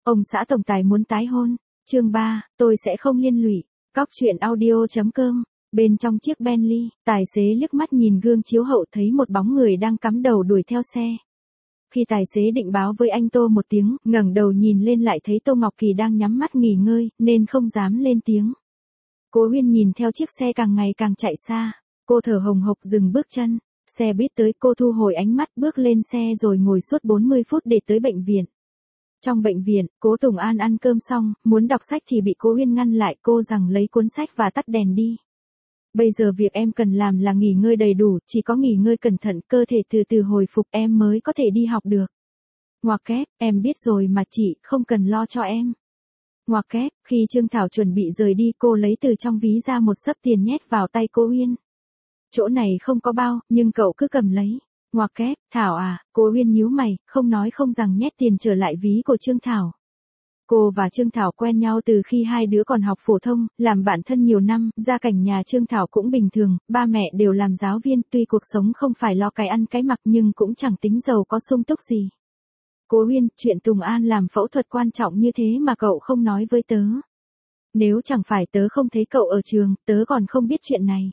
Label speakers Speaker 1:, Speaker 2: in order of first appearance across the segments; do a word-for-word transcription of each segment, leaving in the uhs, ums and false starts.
Speaker 1: Ông xã tổng tài muốn tái hôn. Chương ba, tôi sẽ không liên lụy. Cóc truyện audio chấm com. Bên trong chiếc Bentley, tài xế liếc mắt nhìn gương chiếu hậu thấy một bóng người đang cắm đầu đuổi theo xe. Khi tài xế định báo với anh Tô một tiếng, ngẩng đầu nhìn lên lại thấy Tô Ngọc Kỳ đang nhắm mắt nghỉ ngơi, nên không dám lên tiếng. Cố Huyên nhìn theo chiếc xe càng ngày càng chạy xa, cô thở hồng hộc dừng bước chân. Xe buýt tới, cô thu hồi ánh mắt bước lên xe rồi ngồi suốt bốn mươi phút để tới bệnh viện. Trong bệnh viện, Cố Tùng An ăn cơm xong, muốn đọc sách thì bị Cố Huyên ngăn lại, cô rằng lấy cuốn sách và tắt đèn đi. Bây giờ việc em cần làm là nghỉ ngơi đầy đủ, chỉ có nghỉ ngơi cẩn thận, cơ thể từ từ hồi phục em mới có thể đi học được. Ngoặc kép, em biết rồi mà chị, không cần lo cho em. Ngoặc kép, khi Trương Thảo chuẩn bị rời đi cô lấy từ trong ví ra một xấp tiền nhét vào tay Cố Huyên. Chỗ này không có bao, nhưng cậu cứ cầm lấy. Ngoặc kép, Thảo à, Cố Huyên nhíu mày, không nói không rằng nhét tiền trở lại ví của Trương Thảo. Cô và Trương Thảo quen nhau từ khi hai đứa còn học phổ thông, làm bạn thân nhiều năm, gia cảnh nhà Trương Thảo cũng bình thường, ba mẹ đều làm giáo viên, tuy cuộc sống không phải lo cái ăn cái mặc nhưng cũng chẳng tính giàu có sung túc gì. Cố Huyên, chuyện Tùng An làm phẫu thuật quan trọng như thế mà cậu không nói với tớ. Nếu chẳng phải tớ không thấy cậu ở trường, tớ còn không biết chuyện này.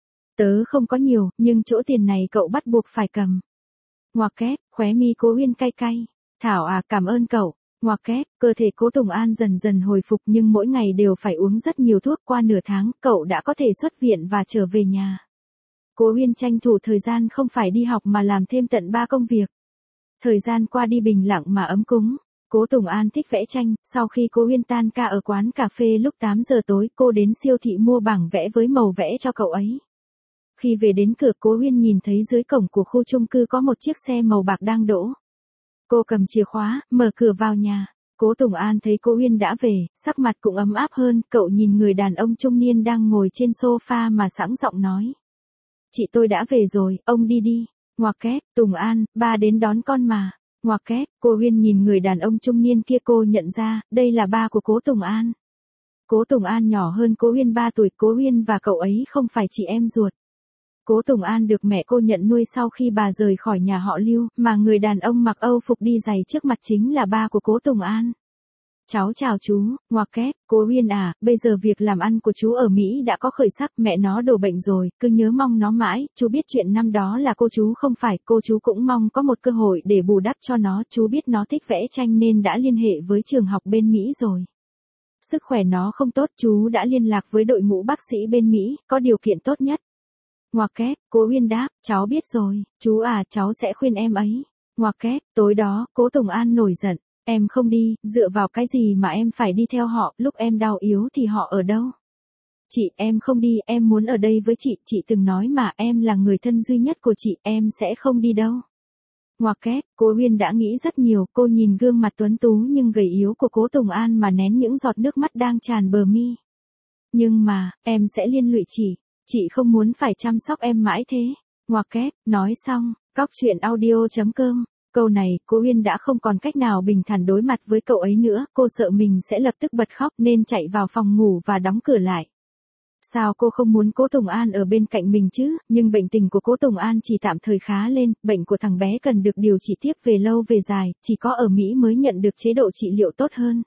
Speaker 1: Tớ không có nhiều, nhưng chỗ tiền này cậu bắt buộc phải cầm. Ngoặc kép, khóe mi Cố Huyên cay cay. Thảo à, cảm ơn cậu. Ngoặc kép, cơ thể Cố Tùng An dần dần hồi phục nhưng mỗi ngày đều phải uống rất nhiều thuốc, qua nửa tháng, cậu đã có thể xuất viện và trở về nhà. Cố Huyên tranh thủ thời gian không phải đi học mà làm thêm tận ba công việc. Thời gian qua đi bình lặng mà ấm cúng. Cố Tùng An thích vẽ tranh, sau khi Cố Huyên tan ca ở quán cà phê lúc tám giờ tối, cô đến siêu thị mua bảng vẽ với màu vẽ cho cậu ấy. Khi về đến cửa, Cố Huyên nhìn thấy dưới cổng của khu chung cư có một chiếc xe màu bạc đang đỗ. Cô cầm chìa khóa, mở cửa vào nhà. Cố Tùng An thấy Cố Huyên đã về, sắc mặt cũng ấm áp hơn, cậu nhìn người đàn ông trung niên đang ngồi trên sofa mà sẵn giọng nói. Chị tôi đã về rồi, ông đi đi. Ngoặc kép, Tùng An, ba đến đón con mà. Ngoặc kép, cô Huyên nhìn người đàn ông trung niên kia, cô nhận ra, đây là ba của Cố Tùng An. Cố Tùng An nhỏ hơn Cố Huyên ba tuổi, Cố Huyên và cậu ấy không phải chị em ruột. Cố Tùng An được mẹ cô nhận nuôi sau khi bà rời khỏi nhà họ Lưu, mà người đàn ông mặc Âu phục đi giày trước mặt chính là ba của Cố Tùng An. Cháu chào chú. Ngoặc kép, Cố Huyên à, bây giờ việc làm ăn của chú ở Mỹ đã có khởi sắc, mẹ nó đổ bệnh rồi, cứ nhớ mong nó mãi, chú biết chuyện năm đó là cô chú không phải, cô chú cũng mong có một cơ hội để bù đắp cho nó, chú biết nó thích vẽ tranh nên đã liên hệ với trường học bên Mỹ rồi. Sức khỏe nó không tốt, chú đã liên lạc với đội ngũ bác sĩ bên Mỹ, có điều kiện tốt nhất. Ngoặc kép, Cố Huyên đáp, cháu biết rồi, chú à, cháu sẽ khuyên em ấy. Ngoặc kép, tối đó, Cố Tùng An nổi giận, em không đi, dựa vào cái gì mà em phải đi theo họ, lúc em đau yếu thì họ ở đâu? Chị, em không đi, em muốn ở đây với chị, chị từng nói mà, em là người thân duy nhất của chị, em sẽ không đi đâu. Ngoặc kép, Cố Huyên đã nghĩ rất nhiều, cô nhìn gương mặt tuấn tú nhưng gầy yếu của Cố Tùng An mà nén những giọt nước mắt đang tràn bờ mi. Nhưng mà, em sẽ liên lụy chị. Chị không muốn phải chăm sóc em mãi thế. Ngoặc kép, nói xong, cóc truyện audio chấm com. Câu này, Cố Huyên đã không còn cách nào bình thản đối mặt với cậu ấy nữa, cô sợ mình sẽ lập tức bật khóc nên chạy vào phòng ngủ và đóng cửa lại. Sao cô không muốn Cố Tùng An ở bên cạnh mình chứ, nhưng bệnh tình của Cố Tùng An chỉ tạm thời khá lên, bệnh của thằng bé cần được điều trị tiếp về lâu về dài, chỉ có ở Mỹ mới nhận được chế độ trị liệu tốt hơn.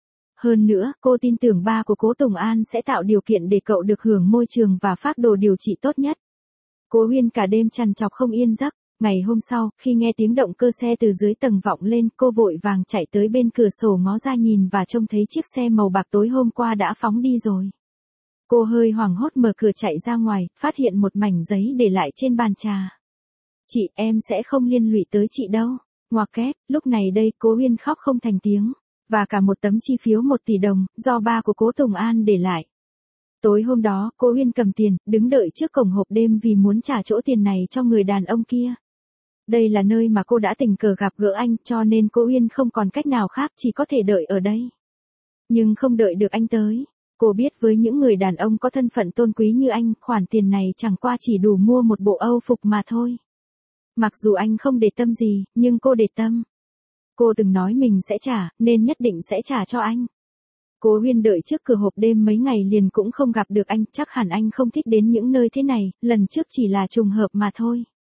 Speaker 1: Hơn nữa, cô tin tưởng ba của Cố Tùng An sẽ tạo điều kiện để cậu được hưởng môi trường và phác đồ điều trị tốt nhất. Cố Huyên cả đêm trằn trọc không yên giấc. Ngày hôm sau, khi nghe tiếng động cơ xe từ dưới tầng vọng lên, cô vội vàng chạy tới bên cửa sổ ngó ra nhìn và trông thấy chiếc xe màu bạc tối hôm qua đã phóng đi rồi. Cô hơi hoảng hốt mở cửa chạy ra ngoài, phát hiện một mảnh giấy để lại trên bàn trà. Chị, em sẽ không liên lụy tới chị đâu. Ngoặc kép, lúc này đây, Cố Huyên khóc không thành tiếng. Và cả một tấm chi phiếu một tỷ đồng, do ba của Cố Tùng An để lại. Tối hôm đó, Cố Huyên cầm tiền, đứng đợi trước cổng hộp đêm vì muốn trả chỗ tiền này cho người đàn ông kia. Đây là nơi mà cô đã tình cờ gặp gỡ anh, cho nên Cố Huyên không còn cách nào khác, chỉ có thể đợi ở đây. Nhưng không đợi được anh tới. Cô biết với những người đàn ông có thân phận tôn quý như anh, khoản tiền này chẳng qua chỉ đủ mua một bộ Âu phục mà thôi. Mặc dù anh không để tâm gì, nhưng cô để tâm. Cô từng nói mình sẽ trả, nên nhất định sẽ trả cho anh. Cố Huyên đợi trước cửa hộp đêm mấy ngày liền cũng không gặp được anh, chắc hẳn anh không thích đến những nơi thế này, lần trước chỉ là trùng hợp mà thôi.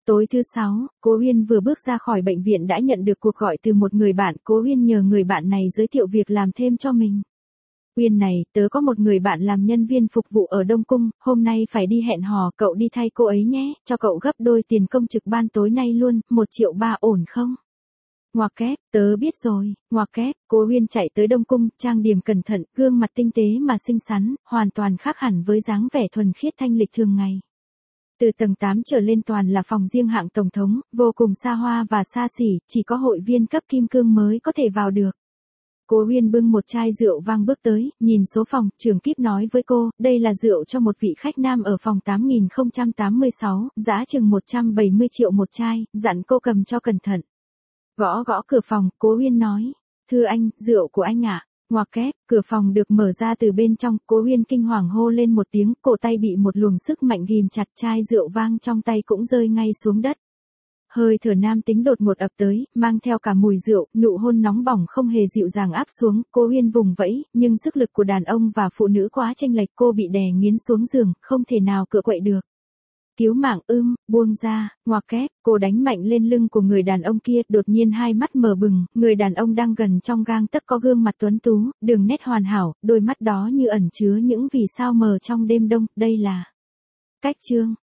Speaker 1: Tối thứ sáu, Cố Huyên vừa bước ra khỏi bệnh viện đã nhận được cuộc gọi từ một người bạn. Cố Huyên nhờ người bạn này giới thiệu việc làm thêm cho mình. Huyên này, tớ có một người bạn làm nhân viên phục vụ ở Đông Cung, hôm nay phải đi hẹn hò, cậu đi thay cô ấy nhé, cho cậu gấp đôi tiền công trực ban tối nay luôn, một triệu ba ổn không? Ngoặc kép, tớ biết rồi, ngoặc kép. Cố Huyên chạy tới Đông Cung, trang điểm cẩn thận, gương mặt tinh tế mà xinh xắn, hoàn toàn khác hẳn với dáng vẻ thuần khiết thanh lịch thường ngày. Từ tầng tám trở lên toàn là phòng riêng hạng tổng thống, vô cùng xa hoa và xa xỉ, chỉ có hội viên cấp kim cương mới có thể vào được. Cố Huyên bưng một chai rượu vang bước tới, nhìn số phòng, trưởng kíp nói với cô, đây là rượu cho một vị khách nam ở phòng tám nghìn không trăm tám mươi sáu, giá chừng một trăm bảy mươi triệu một chai, dặn cô cầm cho cẩn thận. Gõ gõ cửa phòng, Cố Huyên nói, thưa anh, rượu của anh ạ. Ngoặc kép, cửa phòng được mở ra từ bên trong, Cố Huyên kinh hoàng hô lên một tiếng, cổ tay bị một luồng sức mạnh ghim chặt, chai rượu vang trong tay cũng rơi ngay xuống đất. Hơi thở nam tính đột ngột ập tới, mang theo cả mùi rượu, nụ hôn nóng bỏng không hề dịu dàng áp xuống, Cố Huyên vùng vẫy, nhưng sức lực của đàn ông và phụ nữ quá chênh lệch, cô bị đè nghiến xuống giường, không thể nào cựa quậy được. Cứu mạng ưm, buông ra, ngoặc kép, cô đánh mạnh lên lưng của người đàn ông kia, đột nhiên hai mắt mở bừng, người đàn ông đang gần trong gang tấc có gương mặt tuấn tú, đường nét hoàn hảo, đôi mắt đó như ẩn chứa những vì sao mờ trong đêm đông, đây là Cách Trương.